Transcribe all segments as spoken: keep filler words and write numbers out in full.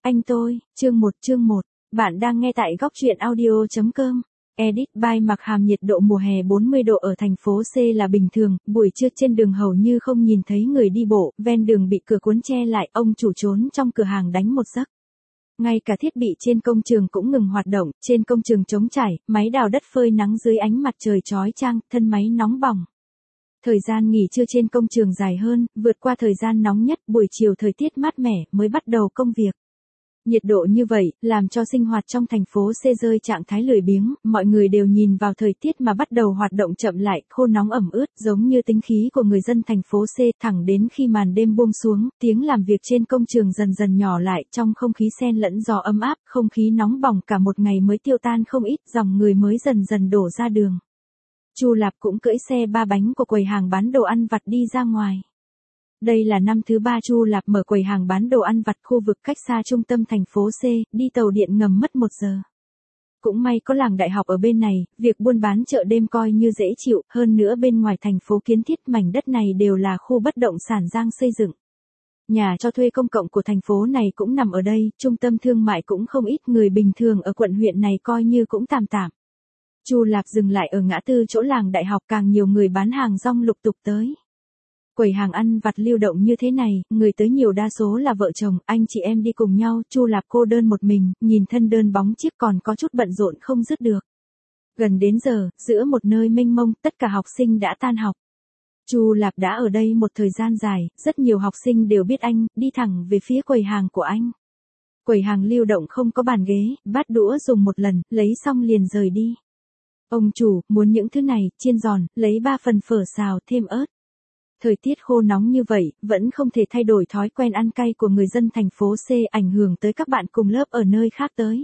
Anh tôi, chương một chương một. Bạn đang nghe tại góc truyện audio chấm com. Edit by Mặc Hàm. Nhiệt độ mùa hè bốn mươi độ ở thành phố C là bình thường, buổi trưa trên đường hầu như không nhìn thấy người đi bộ, ven đường bị cửa cuốn che lại, ông chủ trốn trong cửa hàng đánh một giấc. Ngay cả thiết bị trên công trường cũng ngừng hoạt động, trên công trường trống trải, máy đào đất phơi nắng dưới ánh mặt trời chói chang, thân máy nóng bỏng. Thời gian nghỉ trưa trên công trường dài hơn, vượt qua thời gian nóng nhất, buổi chiều thời tiết mát mẻ mới bắt đầu công việc. Nhiệt độ như vậy, làm cho sinh hoạt trong thành phố C rơi trạng thái lười biếng, mọi người đều nhìn vào thời tiết mà bắt đầu hoạt động chậm lại, khô nóng ẩm ướt, giống như tính khí của người dân thành phố C, thẳng đến khi màn đêm buông xuống, tiếng làm việc trên công trường dần dần nhỏ lại, trong không khí xen lẫn gió ấm áp, không khí nóng bỏng cả một ngày mới tiêu tan không ít, dòng người mới dần dần đổ ra đường. Chu Lạp cũng cưỡi xe ba bánh của quầy hàng bán đồ ăn vặt đi ra ngoài. Đây là năm thứ ba Chu Lạp mở quầy hàng bán đồ ăn vặt khu vực cách xa trung tâm thành phố C, đi tàu điện ngầm mất một giờ. Cũng may có làng đại học ở bên này, việc buôn bán chợ đêm coi như dễ chịu, hơn nữa bên ngoài thành phố kiến thiết mảnh đất này đều là khu bất động sản Giang xây dựng. Nhà cho thuê công cộng của thành phố này cũng nằm ở đây, trung tâm thương mại cũng không ít, người bình thường ở quận huyện này coi như cũng tạm tạm. Chu Lạp dừng lại ở ngã tư chỗ làng đại học, càng nhiều người bán hàng rong lục tục tới. Quầy hàng ăn vặt lưu động như thế này, người tới nhiều đa số là vợ chồng, anh chị em đi cùng nhau, Chu Lạp cô đơn một mình, nhìn thân đơn bóng chiếc còn có chút bận rộn không dứt được. Gần đến giờ, giữa một nơi mênh mông, tất cả học sinh đã tan học. Chu Lạp đã ở đây một thời gian dài, rất nhiều học sinh đều biết anh, đi thẳng về phía quầy hàng của anh. Quầy hàng lưu động không có bàn ghế, bát đũa dùng một lần, lấy xong liền rời đi. Ông chủ, muốn những thứ này, chiên giòn, lấy ba phần phở xào, thêm ớt. Thời tiết khô nóng như vậy, vẫn không thể thay đổi thói quen ăn cay của người dân thành phố C, ảnh hưởng tới các bạn cùng lớp ở nơi khác tới.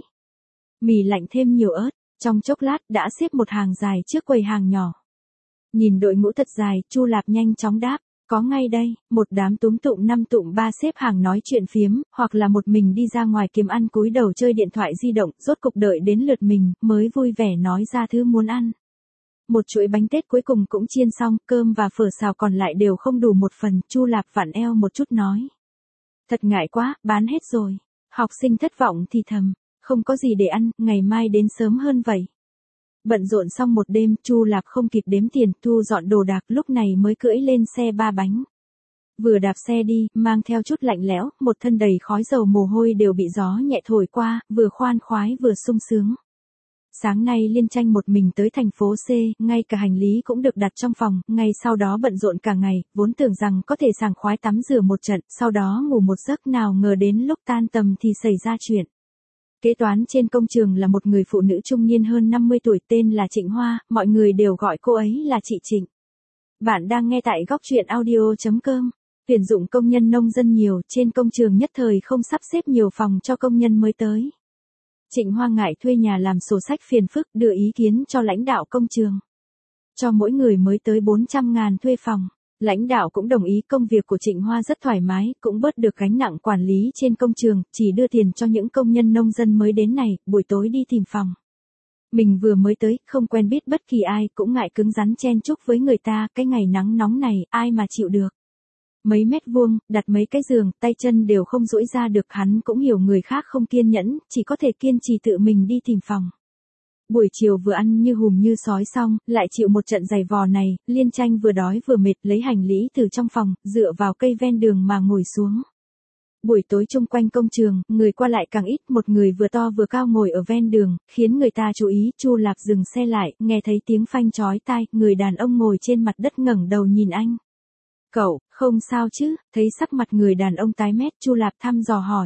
Mì lạnh thêm nhiều ớt, trong chốc lát đã xếp một hàng dài trước quầy hàng nhỏ. Nhìn đội ngũ thật dài, Chu Lạp nhanh chóng đáp, có ngay đây, một đám túm tụm năm tụm ba xếp hàng nói chuyện phiếm, hoặc là một mình đi ra ngoài kiếm ăn cúi đầu chơi điện thoại di động, rốt cục đợi đến lượt mình, mới vui vẻ nói ra thứ muốn ăn. Một chuỗi bánh tét cuối cùng cũng chiên xong, cơm và phở xào còn lại đều không đủ một phần, Chu Lạp vặn eo một chút nói. Thật ngại quá, bán hết rồi. Học sinh thất vọng thì thầm, không có gì để ăn, ngày mai đến sớm hơn vậy. Bận rộn xong một đêm, Chu Lạp không kịp đếm tiền, thu dọn đồ đạc, lúc này mới cưỡi lên xe ba bánh. Vừa đạp xe đi, mang theo chút lạnh lẽo, một thân đầy khói dầu mồ hôi đều bị gió nhẹ thổi qua, vừa khoan khoái vừa sung sướng. Sáng nay Liên Tranh một mình tới thành phố C, ngay cả hành lý cũng được đặt trong phòng, ngay sau đó bận rộn cả ngày, vốn tưởng rằng có thể sảng khoái tắm rửa một trận, sau đó ngủ một giấc, nào ngờ đến lúc tan tầm thì xảy ra chuyện. Kế toán trên công trường là một người phụ nữ trung niên hơn năm mươi tuổi, tên là Trịnh Hoa, mọi người đều gọi cô ấy là chị Trịnh. Bạn đang nghe tại góc truyện audio chấm com. Tuyển dụng công nhân nông dân nhiều, trên công trường nhất thời không sắp xếp nhiều phòng cho công nhân mới tới. Trịnh Hoa ngại thuê nhà làm sổ sách phiền phức, đưa ý kiến cho lãnh đạo công trường. Cho mỗi người mới tới bốn trăm ngàn thuê phòng. Lãnh đạo cũng đồng ý, công việc của Trịnh Hoa rất thoải mái, cũng bớt được gánh nặng quản lý trên công trường, chỉ đưa tiền cho những công nhân nông dân mới đến này, buổi tối đi tìm phòng. Mình vừa mới tới, không quen biết bất kỳ ai, cũng ngại cứng rắn chen chúc với người ta, cái ngày nắng nóng này, ai mà chịu được. Mấy mét vuông, đặt mấy cái giường, tay chân đều không duỗi ra được, hắn cũng hiểu người khác không kiên nhẫn, chỉ có thể kiên trì tự mình đi tìm phòng. Buổi chiều vừa ăn như hùm như sói xong, lại chịu một trận giày vò này, Liên Tranh vừa đói vừa mệt, lấy hành lý từ trong phòng, dựa vào cây ven đường mà ngồi xuống. Buổi tối chung quanh công trường, người qua lại càng ít, một người vừa to vừa cao ngồi ở ven đường, khiến người ta chú ý. Chu Lạp dừng xe lại, nghe thấy tiếng phanh chói tai, người đàn ông ngồi trên mặt đất ngẩng đầu nhìn anh. Cậu, không sao chứ? Thấy sắc mặt người đàn ông tái mét, Chu Lạp thăm dò hỏi.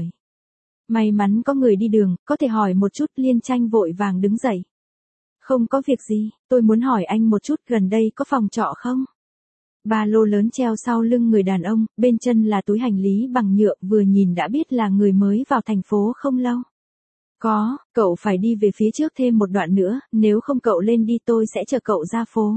May mắn có người đi đường, có thể hỏi một chút. Liên Tranh vội vàng đứng dậy. Không có việc gì, tôi muốn hỏi anh một chút, gần đây có phòng trọ không? Ba lô lớn treo sau lưng người đàn ông, bên chân là túi hành lý bằng nhựa, vừa nhìn đã biết là người mới vào thành phố không lâu. Có, cậu phải đi về phía trước thêm một đoạn nữa, nếu không cậu lên đi tôi sẽ chở cậu ra phố.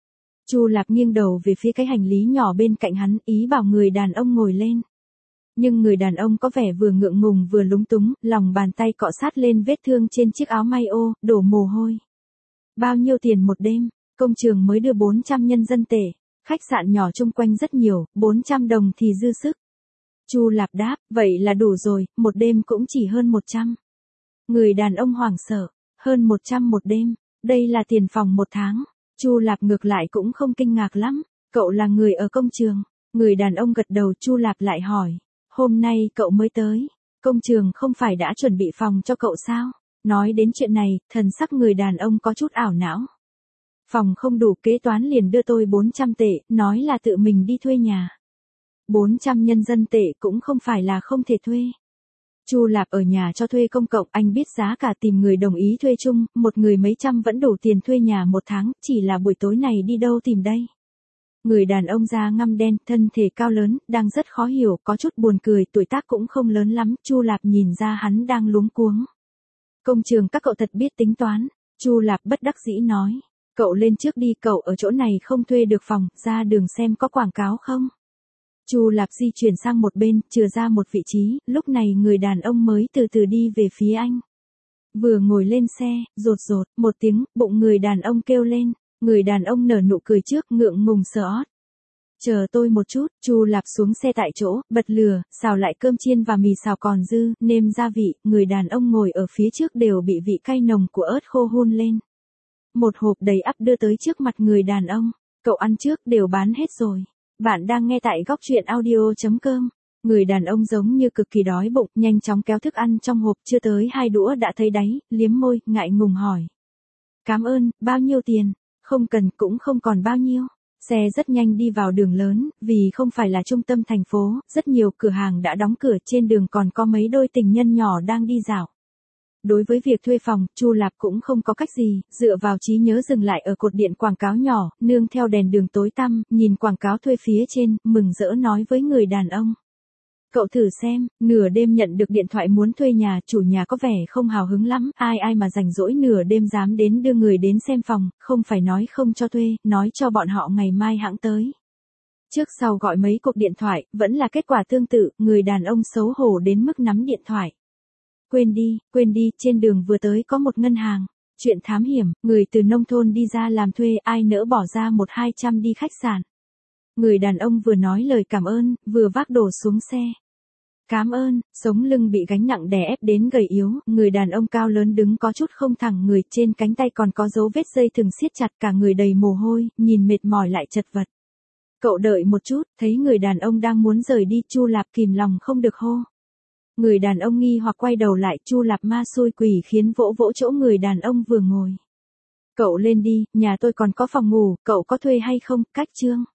Chu Lạp nghiêng đầu về phía cái hành lý nhỏ bên cạnh hắn, ý bảo người đàn ông ngồi lên. Nhưng người đàn ông có vẻ vừa ngượng ngùng vừa lúng túng, lòng bàn tay cọ sát lên vết thương trên chiếc áo may ô, đổ mồ hôi. Bao nhiêu tiền một đêm? Công trường mới đưa bốn trăm nhân dân tệ. Khách sạn nhỏ chung quanh rất nhiều, bốn trăm đồng thì dư sức. Chu Lạp đáp, vậy là đủ rồi, một đêm cũng chỉ hơn một trăm. Người đàn ông hoảng sợ, hơn một trăm một đêm, đây là tiền phòng một tháng. Chu Lạp ngược lại cũng không kinh ngạc lắm, cậu là người ở công trường. Người đàn ông gật đầu. Chu Lạp lại hỏi, hôm nay cậu mới tới, công trường không phải đã chuẩn bị phòng cho cậu sao? Nói đến chuyện này, thần sắc người đàn ông có chút ảo não. Phòng không đủ, kế toán liền đưa tôi bốn trăm tệ, nói là tự mình đi thuê nhà. bốn trăm nhân dân tệ cũng không phải là không thể thuê. Chu Lạp ở nhà cho thuê công cộng, anh biết giá cả, tìm người đồng ý thuê chung, một người mấy trăm vẫn đủ tiền thuê nhà một tháng, chỉ là buổi tối này đi đâu tìm đây? Người đàn ông da ngăm đen, thân thể cao lớn, đang rất khó hiểu, có chút buồn cười, tuổi tác cũng không lớn lắm. Chu Lạp nhìn ra hắn đang luống cuống. Công trường các cậu thật biết tính toán. Chu Lạp bất đắc dĩ nói, cậu lên trước đi, cậu ở chỗ này không thuê được phòng, ra đường xem có quảng cáo không. Chu Lạp di chuyển sang một bên, chừa ra một vị trí, lúc này người đàn ông mới từ từ đi về phía anh. Vừa ngồi lên xe, rột rột, một tiếng, bụng người đàn ông kêu lên. Người đàn ông nở nụ cười trước, ngượng ngùng sợ ót. Chờ tôi một chút. Chu Lạp xuống xe tại chỗ, bật lửa, xào lại cơm chiên và mì xào còn dư, nêm gia vị. Người đàn ông ngồi ở phía trước đều bị vị cay nồng của ớt khô hun lên. Một hộp đầy ắp đưa tới trước mặt người đàn ông. Cậu ăn trước, đều bán hết rồi. Bạn đang nghe tại góc truyện audio chấm com. Người đàn ông giống như cực kỳ đói bụng, nhanh chóng kéo thức ăn trong hộp, chưa tới hai đũa đã thấy đáy, liếm môi, ngại ngùng hỏi. Cảm ơn, bao nhiêu tiền? Không cần, cũng không còn bao nhiêu. Xe rất nhanh đi vào đường lớn, vì không phải là trung tâm thành phố, rất nhiều cửa hàng đã đóng cửa, trên đường còn có mấy đôi tình nhân nhỏ đang đi dạo. Đối với việc thuê phòng, Chu Lạp cũng không có cách gì, dựa vào trí nhớ dừng lại ở cột điện quảng cáo nhỏ, nương theo đèn đường tối tăm, nhìn quảng cáo thuê phía trên, mừng rỡ nói với người đàn ông. Cậu thử xem, nửa đêm nhận được điện thoại muốn thuê nhà, chủ nhà có vẻ không hào hứng lắm, ai ai mà rảnh rỗi nửa đêm dám đến đưa người đến xem phòng, không phải nói không cho thuê, nói cho bọn họ ngày mai hãng tới. Trước sau gọi mấy cuộc điện thoại, vẫn là kết quả tương tự, người đàn ông xấu hổ đến mức nắm điện thoại. Quên đi, quên đi, trên đường vừa tới có một ngân hàng. Chuyện thám hiểm, người từ nông thôn đi ra làm thuê, ai nỡ bỏ ra một hai trăm đi khách sạn. Người đàn ông vừa nói lời cảm ơn, vừa vác đồ xuống xe. Cảm ơn. Sống lưng bị gánh nặng đè ép đến gầy yếu, người đàn ông cao lớn đứng có chút không thẳng người, trên cánh tay còn có dấu vết dây thừng siết chặt, cả người đầy mồ hôi, nhìn mệt mỏi lại chật vật. Cậu đợi một chút, thấy người đàn ông đang muốn rời đi, Chu Lạp kìm lòng không được hô. Người đàn ông nghi hoặc quay đầu lại, Chu Lạp ma xui quỷ khiến vỗ vỗ chỗ người đàn ông vừa ngồi. Cậu lên đi, nhà tôi còn có phòng ngủ, cậu có thuê hay không? Cách chương.